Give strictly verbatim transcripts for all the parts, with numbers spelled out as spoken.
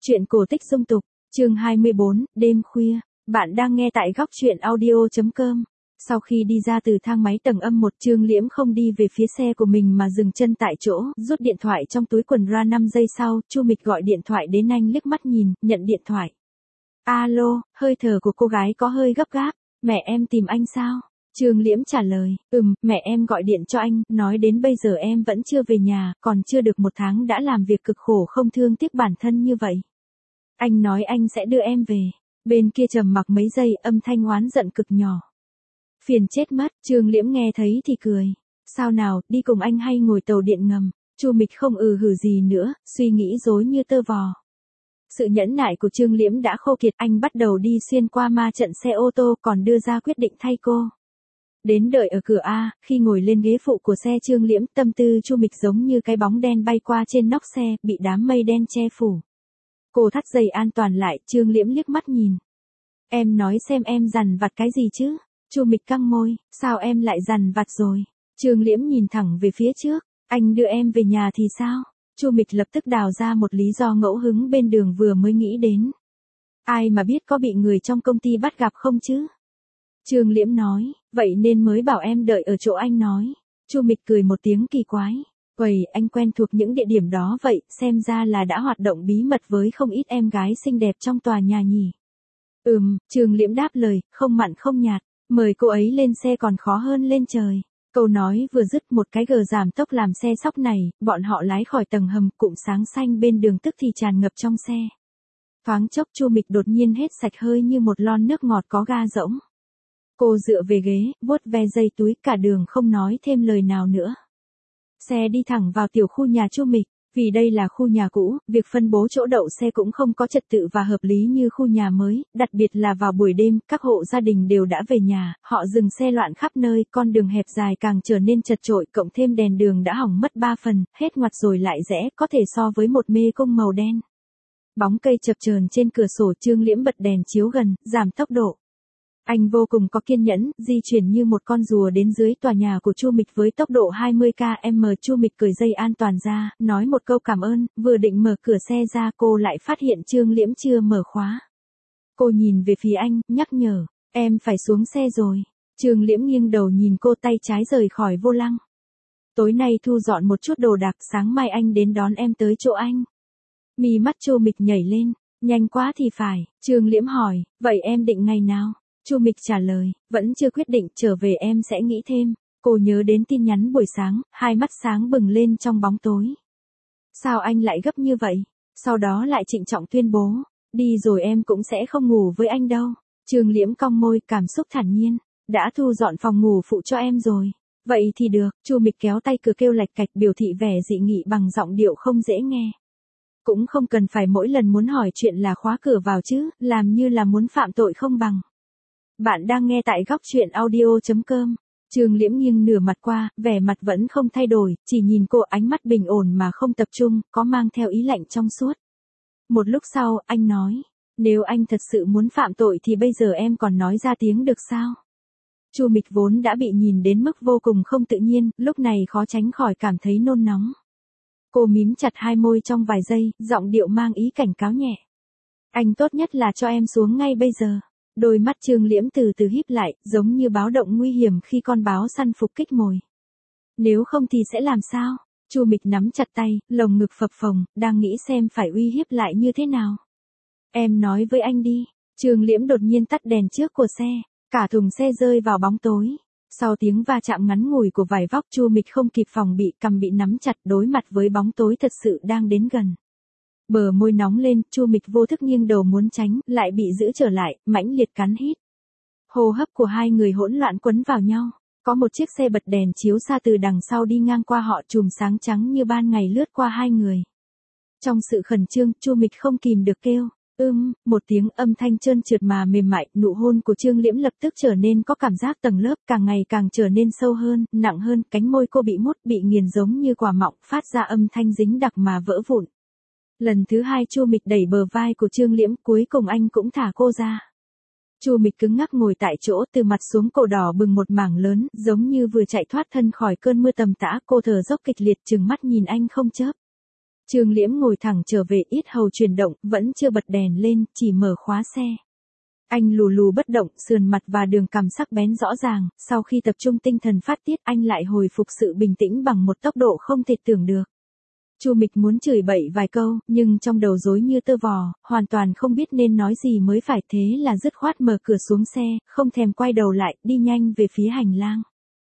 Truyện cổ tích dung tục, chương hai mươi bốn, đêm khuya, bạn đang nghe tại góc truyện audio.com. Sau khi đi ra từ thang máy tầng âm một, Trương Liễm không đi về phía xe của mình mà dừng chân tại chỗ, rút điện thoại trong túi quần ra. Năm giây sau, Chu Mịch gọi điện thoại đến. Anh liếc mắt nhìn, nhận điện thoại. Alo, hơi thở của cô gái có hơi gấp gáp. Mẹ em tìm anh sao? Trương Liễm trả lời, ừm, mẹ em gọi điện cho anh, nói đến bây giờ em vẫn chưa về nhà, còn chưa được một tháng đã làm việc cực khổ không thương tiếc bản thân như vậy. Anh nói anh sẽ đưa em về. Bên kia trầm mặc mấy giây, âm thanh oán giận cực nhỏ. Phiền chết mất, Trương Liễm nghe thấy thì cười. Sao nào, đi cùng anh hay ngồi tàu điện ngầm? Chu Mịch không ừ hử gì nữa, suy nghĩ rối như tơ vò. Sự nhẫn nại của Trương Liễm đã khô kiệt, anh bắt đầu đi xuyên qua ma trận xe ô tô, còn đưa ra quyết định thay cô. Đến đợi ở cửa A, khi ngồi lên ghế phụ của xe Trương Liễm, tâm tư Chu Mịch giống như cái bóng đen bay qua trên nóc xe, bị đám mây đen che phủ. Cô thắt dây an toàn lại, Trương Liễm liếc mắt nhìn. Em nói xem em dằn vặt cái gì chứ? Chu Mịch căng môi, sao em lại dằn vặt rồi? Trương Liễm nhìn thẳng về phía trước, anh đưa em về nhà thì sao? Chu Mịch lập tức đào ra một lý do ngẫu hứng bên đường vừa mới nghĩ đến. Ai mà biết có bị người trong công ty bắt gặp không chứ? Trương Liễm nói, vậy nên mới bảo em đợi ở chỗ anh nói. Chu Mịch cười một tiếng kỳ quái. Vậy anh quen thuộc những địa điểm đó vậy, xem ra là đã hoạt động bí mật với không ít em gái xinh đẹp trong tòa nhà nhỉ. Ừm, Trương Liễm đáp lời, không mặn không nhạt, mời cô ấy lên xe còn khó hơn lên trời. Câu nói vừa dứt, một cái gờ giảm tốc làm xe sóc này, bọn họ lái khỏi tầng hầm, cụm sáng xanh bên đường tức thì tràn ngập trong xe. Thoáng chốc Chu Mịch đột nhiên hết sạch hơi như một lon nước ngọt có ga rỗng. Cô dựa về ghế, vuốt ve dây túi, cả đường không nói thêm lời nào nữa. Xe đi thẳng vào tiểu khu nhà Chu Mịch, vì đây là khu nhà cũ, việc phân bố chỗ đậu xe cũng không có trật tự và hợp lý như khu nhà mới, đặc biệt là vào buổi đêm, các hộ gia đình đều đã về nhà, họ dừng xe loạn khắp nơi, con đường hẹp dài càng trở nên chật chội, cộng thêm đèn đường đã hỏng mất ba phần, hết ngoặt rồi lại rẽ, có thể so với một mê cung màu đen. Bóng cây chập chờn trên cửa sổ, Trương Liễm bật đèn chiếu gần, giảm tốc độ. Anh vô cùng có kiên nhẫn, di chuyển như một con rùa đến dưới tòa nhà của Chu Mịch với tốc độ hai mươi ki lô mét. Chu Mịch cởi dây an toàn ra, nói một câu cảm ơn, vừa định mở cửa xe ra cô lại phát hiện Trương Liễm chưa mở khóa. Cô nhìn về phía anh, nhắc nhở, em phải xuống xe rồi. Trương Liễm nghiêng đầu nhìn cô, tay trái rời khỏi vô lăng. Tối nay thu dọn một chút đồ đạc, sáng mai anh đến đón em tới chỗ anh. Mí mắt Chu Mịch nhảy lên, nhanh quá thì phải. Trương Liễm hỏi, vậy em định ngày nào? Chu Mịch trả lời, vẫn chưa quyết định, trở về em sẽ nghĩ thêm. Cô nhớ đến tin nhắn buổi sáng, hai mắt sáng bừng lên trong bóng tối. Sao anh lại gấp như vậy? Sau đó lại trịnh trọng tuyên bố, đi rồi em cũng sẽ không ngủ với anh đâu. Trương Liễm cong môi, cảm xúc thản nhiên, đã thu dọn phòng ngủ phụ cho em rồi. Vậy thì được. Chu Mịch kéo tay cửa kêu lạch cạch, biểu thị vẻ dị nghị bằng giọng điệu không dễ nghe. Cũng không cần phải mỗi lần muốn hỏi chuyện là khóa cửa vào chứ, làm như là muốn phạm tội không bằng. Bạn đang nghe tại góc truyện audio.com. Trương Liễm nghiêng nửa mặt qua, vẻ mặt vẫn không thay đổi, chỉ nhìn cô, ánh mắt bình ổn mà không tập trung, có mang theo ý lạnh trong suốt. Một lúc sau, anh nói, nếu anh thật sự muốn phạm tội thì bây giờ em còn nói ra tiếng được sao? Chu Mịch vốn đã bị nhìn đến mức vô cùng không tự nhiên, lúc này khó tránh khỏi cảm thấy nôn nóng. Cô mím chặt hai môi trong vài giây, giọng điệu mang ý cảnh cáo nhẹ. Anh tốt nhất là cho em xuống ngay bây giờ. Đôi mắt Trương Liễm từ từ híp lại, giống như báo động nguy hiểm khi con báo săn phục kích mồi. Nếu không thì sẽ làm sao? Chu Mịch nắm chặt tay, lồng ngực phập phồng, đang nghĩ xem phải uy hiếp lại như thế nào. Em nói với anh đi. Trương Liễm đột nhiên tắt đèn trước của xe, cả thùng xe rơi vào bóng tối. Sau tiếng va chạm ngắn ngủi của vải vóc, Chu Mịch không kịp phòng bị, cằm bị nắm chặt, đối mặt với bóng tối thật sự đang đến gần. Bờ môi nóng lên, Chu Mịch vô thức nghiêng đầu muốn tránh, lại bị giữ trở lại, mãnh liệt cắn hít. Hô hấp của hai người hỗn loạn quấn vào nhau. Có một chiếc xe bật đèn chiếu xa từ đằng sau đi ngang qua họ, chùm sáng trắng như ban ngày lướt qua hai người. Trong sự khẩn trương, Chu Mịch không kìm được kêu, ưm, một tiếng, âm thanh trơn trượt mà mềm mại, nụ hôn của Trương Liễm lập tức trở nên có cảm giác tầng lớp, càng ngày càng trở nên sâu hơn, nặng hơn, cánh môi cô bị mút, bị nghiền giống như quả mọng, phát ra âm thanh dính đặc mà vỡ vụn. Lần thứ hai Chu Mịch đẩy bờ vai của Trương Liễm, cuối cùng anh cũng thả cô ra. Chu Mịch cứng ngắc ngồi tại chỗ, từ mặt xuống cổ đỏ bừng một mảng lớn, giống như vừa chạy thoát thân khỏi cơn mưa tầm tã, cô thở dốc kịch liệt, trừng mắt nhìn anh không chớp. Trương Liễm ngồi thẳng trở về, yết hầu chuyển động, vẫn chưa bật đèn lên, chỉ mở khóa xe. Anh lù lù bất động, sườn mặt và đường cằm sắc bén rõ ràng, sau khi tập trung tinh thần phát tiết, anh lại hồi phục sự bình tĩnh bằng một tốc độ không thể tưởng được. Chu Mịch muốn chửi bậy vài câu, nhưng trong đầu rối như tơ vò, hoàn toàn không biết nên nói gì mới phải, thế là dứt khoát mở cửa xuống xe, không thèm quay đầu lại, đi nhanh về phía hành lang.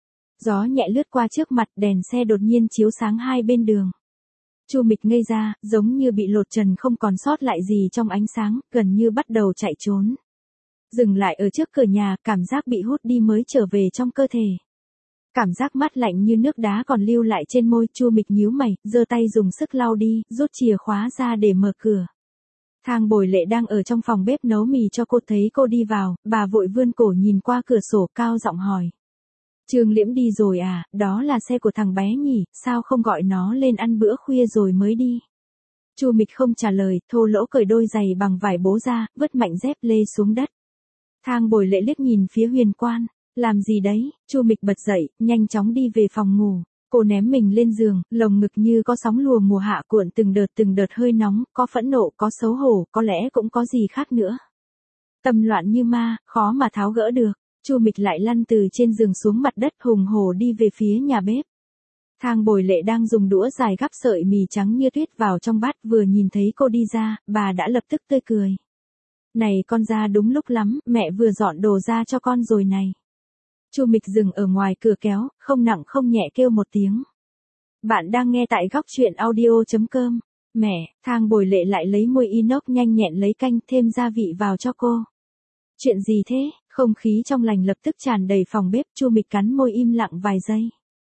Gió nhẹ lướt qua trước mặt, đèn xe đột nhiên chiếu sáng hai bên đường. Chu Mịch ngây ra, giống như bị lột trần, không còn sót lại gì trong ánh sáng, gần như bắt đầu chạy trốn. Dừng lại ở trước cửa nhà, cảm giác bị hút đi mới trở về trong cơ thể. Cảm giác mát lạnh như nước đá còn lưu lại trên môi, Chu Mịch nhíu mày, giơ tay dùng sức lau đi, rút chìa khóa ra để mở cửa. Thang Bồi Lệ đang ở trong phòng bếp nấu mì cho cô, thấy cô đi vào, bà vội vươn cổ nhìn qua cửa sổ, cao giọng hỏi. Trương Liễm đi rồi à, đó là xe của thằng bé nhỉ, sao không gọi nó lên ăn bữa khuya rồi mới đi. Chu Mịch không trả lời, thô lỗ cởi đôi giày bằng vải bố ra, vứt mạnh dép lê xuống đất. Thang Bồi Lệ liếc nhìn phía Huyền Quan, làm gì đấy? Chu Mịch bật dậy, nhanh chóng đi về phòng ngủ. Cô ném mình lên giường, lồng ngực như có sóng lùa mùa hạ cuộn từng đợt từng đợt hơi nóng, có phẫn nộ, có xấu hổ, có lẽ cũng có gì khác nữa. Tâm loạn như ma, khó mà tháo gỡ được. Chu Mịch lại lăn từ trên giường xuống mặt đất, hùng hổ đi về phía nhà bếp. Thang Bồi Lệ đang dùng đũa dài gắp sợi mì trắng như tuyết vào trong bát, vừa nhìn thấy cô đi ra, bà đã lập tức tươi cười. Này con ra đúng lúc lắm, mẹ vừa dọn đồ ra cho con rồi này. Chu Mịch dừng ở ngoài cửa kéo, không nặng không nhẹ kêu một tiếng. Bạn đang nghe tại góc truyện audio chấm com. Mẹ, Thang Bồi Lệ lại lấy muôi inox nhanh nhẹn lấy canh, thêm gia vị vào cho cô. Chuyện gì thế? Không khí trong lành lập tức tràn đầy phòng bếp, Chu Mịch cắn môi im lặng vài giây.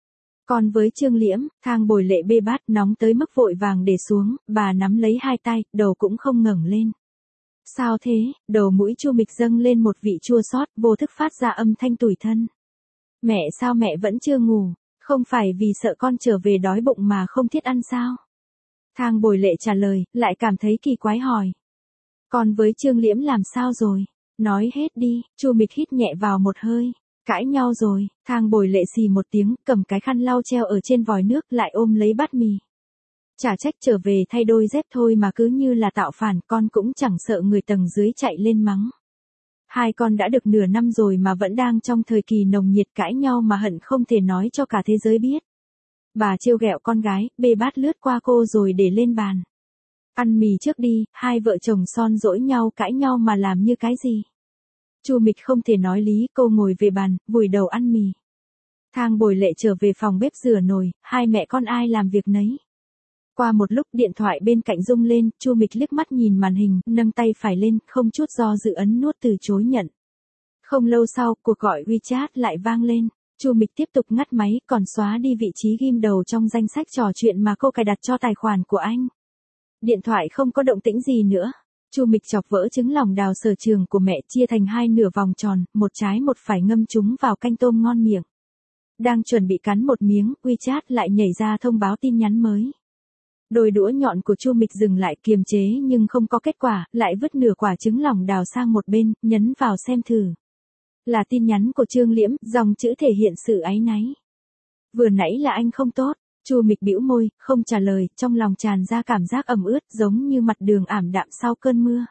Còn với Trương Liễm, Thang Bồi Lệ bê bát nóng tới mức vội vàng để xuống, bà nắm lấy hai tay, đầu cũng không ngẩng lên. Sao thế? Đầu mũi Chu Mịch dâng lên một vị chua xót, vô thức phát ra âm thanh tủi thân. Mẹ, sao mẹ vẫn chưa ngủ? Không phải vì sợ con trở về đói bụng mà không thiết ăn sao? Thang Bồi Lệ trả lời, lại cảm thấy kỳ quái hỏi. Còn với Trương Liễm làm sao rồi? Nói hết đi. Chu Mịch hít nhẹ vào một hơi. Cãi nhau rồi. Thang Bồi Lệ xì một tiếng, cầm cái khăn lau treo ở trên vòi nước, lại ôm lấy bát mì. Chả trách trở về thay đôi dép thôi mà cứ như là tạo phản, con cũng chẳng sợ người tầng dưới chạy lên mắng. Hai con đã được nửa năm rồi mà vẫn đang trong thời kỳ nồng nhiệt, cãi nhau mà hận không thể nói cho cả thế giới biết. Bà trêu ghẹo con gái, bê bát lướt qua cô rồi để lên bàn. Ăn mì trước đi, hai vợ chồng son dỗi nhau cãi nhau mà làm như cái gì. Chu Mịch không thể nói lý, cô ngồi về bàn, vùi đầu ăn mì. Thang Bồi Lệ trở về phòng bếp rửa nồi, hai mẹ con ai làm việc nấy. Qua một lúc điện thoại bên cạnh rung lên, Chu Mịch liếc mắt nhìn màn hình, nâng tay phải lên, không chút do dự ấn nút từ chối nhận. Không lâu sau, cuộc gọi WeChat lại vang lên. Chu Mịch tiếp tục ngắt máy, còn xóa đi vị trí ghim đầu trong danh sách trò chuyện mà cô cài đặt cho tài khoản của anh. Điện thoại không có động tĩnh gì nữa. Chu Mịch chọc vỡ trứng lòng đào sở trường của mẹ, chia thành hai nửa vòng tròn, một trái một phải, ngâm chúng vào canh tôm ngon miệng. Đang chuẩn bị cắn một miếng, WeChat lại nhảy ra thông báo tin nhắn mới. Đôi đũa nhọn của Chu Mịch dừng lại, kiềm chế nhưng không có kết quả, lại vứt nửa quả trứng lòng đào sang một bên, nhấn vào xem thử. Là tin nhắn của Trương Liễm, dòng chữ thể hiện sự áy náy. Vừa nãy là anh không tốt. Chu Mịch bĩu môi, không trả lời, trong lòng tràn ra cảm giác ẩm ướt, giống như mặt đường ảm đạm sau cơn mưa.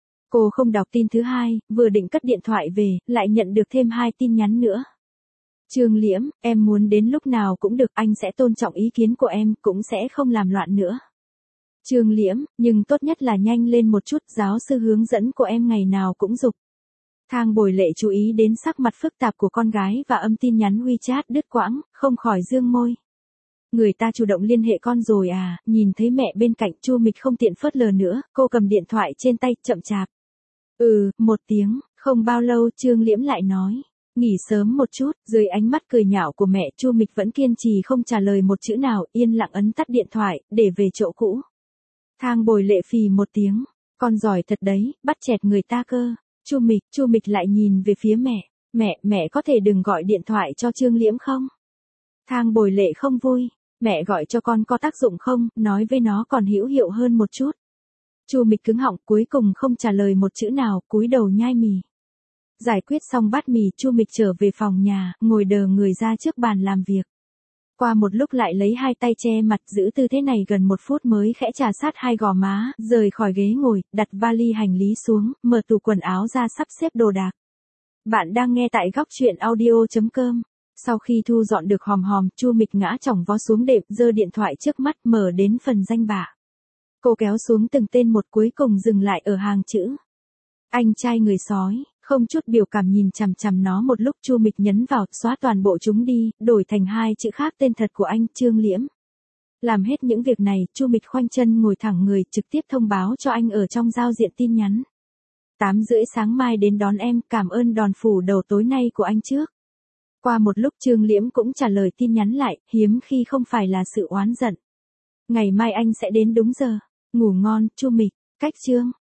Cô không đọc tin thứ hai, vừa định cất điện thoại về, lại nhận được thêm hai tin nhắn nữa. Trương Liễm, em muốn đến lúc nào cũng được, anh sẽ tôn trọng ý kiến của em, cũng sẽ không làm loạn nữa. Trương Liễm, nhưng tốt nhất là nhanh lên một chút, giáo sư hướng dẫn của em ngày nào cũng giục. Thang Bồi Lệ chú ý đến sắc mặt phức tạp của con gái và âm tin nhắn WeChat đứt quãng, không khỏi dương môi. Người ta chủ động liên hệ con rồi à? Nhìn thấy mẹ bên cạnh, Chu Mịch không tiện phớt lờ nữa, cô cầm điện thoại trên tay, chậm chạp. Ừ, một tiếng, không bao lâu Trương Liễm lại nói. Nghỉ sớm một chút, dưới ánh mắt cười nhạo của mẹ, Chu Mịch vẫn kiên trì không trả lời một chữ nào, yên lặng ấn tắt điện thoại, để về chỗ cũ. Thang Bồi Lệ phì một tiếng, con giỏi thật đấy, bắt chẹt người ta cơ. Chu Mịch, Chu Mịch lại nhìn về phía mẹ, mẹ, mẹ có thể đừng gọi điện thoại cho Trương Liễm không? Thang Bồi Lệ không vui, mẹ gọi cho con có tác dụng không, nói với nó còn hữu hiệu hơn một chút. Chu Mịch cứng họng, cuối cùng không trả lời một chữ nào, cúi đầu nhai mì. Giải quyết xong bát mì, Chu Mịch trở về phòng nhà, ngồi đờ người ra trước bàn làm việc. Qua một lúc lại lấy hai tay che mặt giữ tư thế này gần một phút mới khẽ trà sát hai gò má, rời khỏi ghế ngồi, đặt vali hành lý xuống, mở tủ quần áo ra sắp xếp đồ đạc. Bạn đang nghe tại góc chuyện audio chấm com. Sau khi thu dọn được hòm hòm, Chu Mịch ngã chỏng vó xuống đệm, giơ điện thoại trước mắt mở đến phần danh bạ. Cô kéo xuống từng tên một, cuối cùng dừng lại ở hàng chữ. Anh trai người sói, không chút biểu cảm nhìn chằm chằm nó một lúc. Chu Mịch nhấn vào, xóa toàn bộ chúng đi, đổi thành hai chữ khác tên thật của anh, Trương Liễm. Làm hết những việc này, Chu Mịch khoanh chân ngồi thẳng người, trực tiếp thông báo cho anh ở trong giao diện tin nhắn. tám rưỡi sáng mai đến đón em, cảm ơn đòn phủ đầu tối nay của anh trước. Qua một lúc Trương Liễm cũng trả lời tin nhắn lại, hiếm khi không phải là sự oán giận. Ngày mai anh sẽ đến đúng giờ. Ngủ ngon, Chu Mịch. Cách Trương.